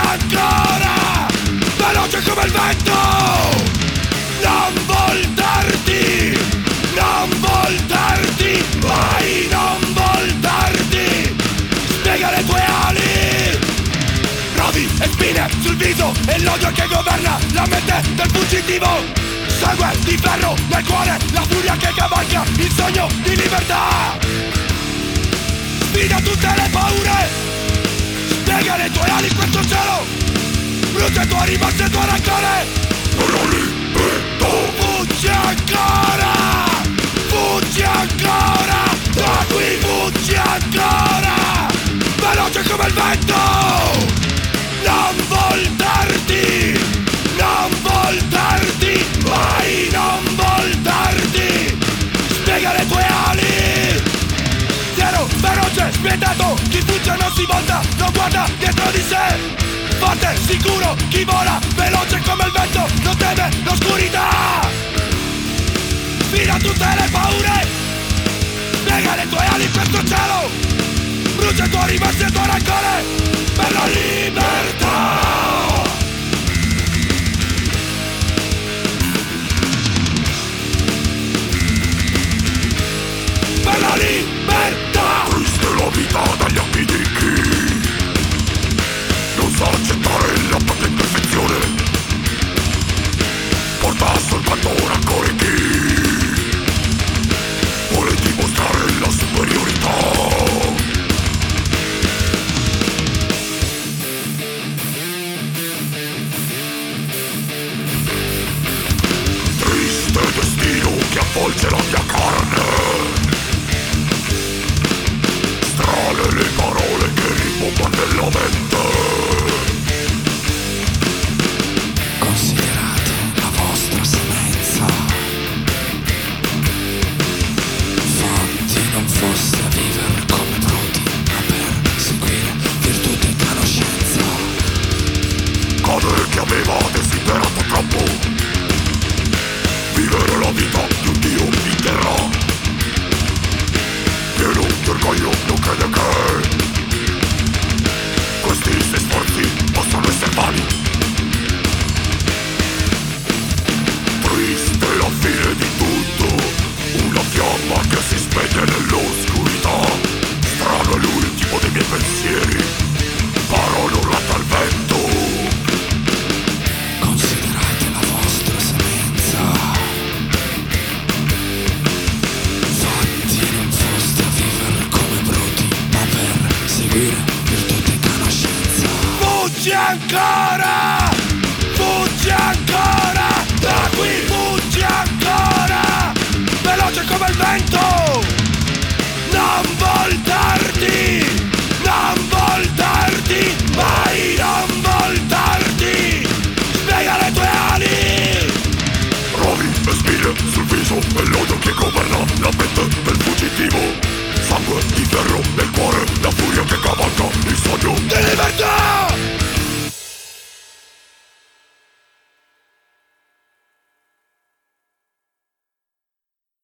ancora, veloce come il vento. Non voltarti, non voltarti, mai non voltarti. Spiega le tue ali, rodi e spine sul viso e l'odio che governa la mente del fuggitivo. Sangue di ferro nel cuore, la furia che cavalca il sogno di libertà. Sfida tutte le paure, spiega le tue ali in questo cielo. Brucia il tuo rimorso e il tuo rancore. Per la libertà. Fuggi ancora, fuggi ancora, da qui fuggi ancora, veloce come il vento. Non voltarti, non voltarti, mai non voltarti. Spiega le tue ali. Fiero, feroce, spietato, chi fugge non si volta, non guarda dietro di sé. Forte, sicuro, chi vola, veloce come il vento, non teme l'oscurità. Sfida tutte le paure, spiega le tue ali in questo cielo. Brucia il tuo rimorso e il tuo rancore, per la libertà. Per la libertà. Triste la vita dagli occhi di chi non sa accettare la propria imperfezione, porta soltanto rancore chi vuole dimostrare la superiorità. Triste destino che avvolge la mia carne, strane le parole che rimbombano nella mente. Considerate la vostra semenza, fatti non foste a vivere come bruti, ma per seguire virtù e conoscenza. Cade che aveva desiderato troppo, vivere la vita di un dio in terra, pieno di orgoglio non crede che questi suoi sforzi possano essere vani. Triste la fine di tutto, una fiamma che si spegne nell'oscurità. Strano è l'ultimo dei miei pensieri, parole urlate al vento. Considerate la vostra semenza, fatti non foste a vivere come bruti, ma per seguire virtù e conoscenza. Fuggi ancora, fuggi ancora, da qui fuggi ancora, veloce come il vento. Non voltarti, non voltarti, mai non voltarti. Spiega le tue ali. Rodi e spine sul viso e l'odio che governa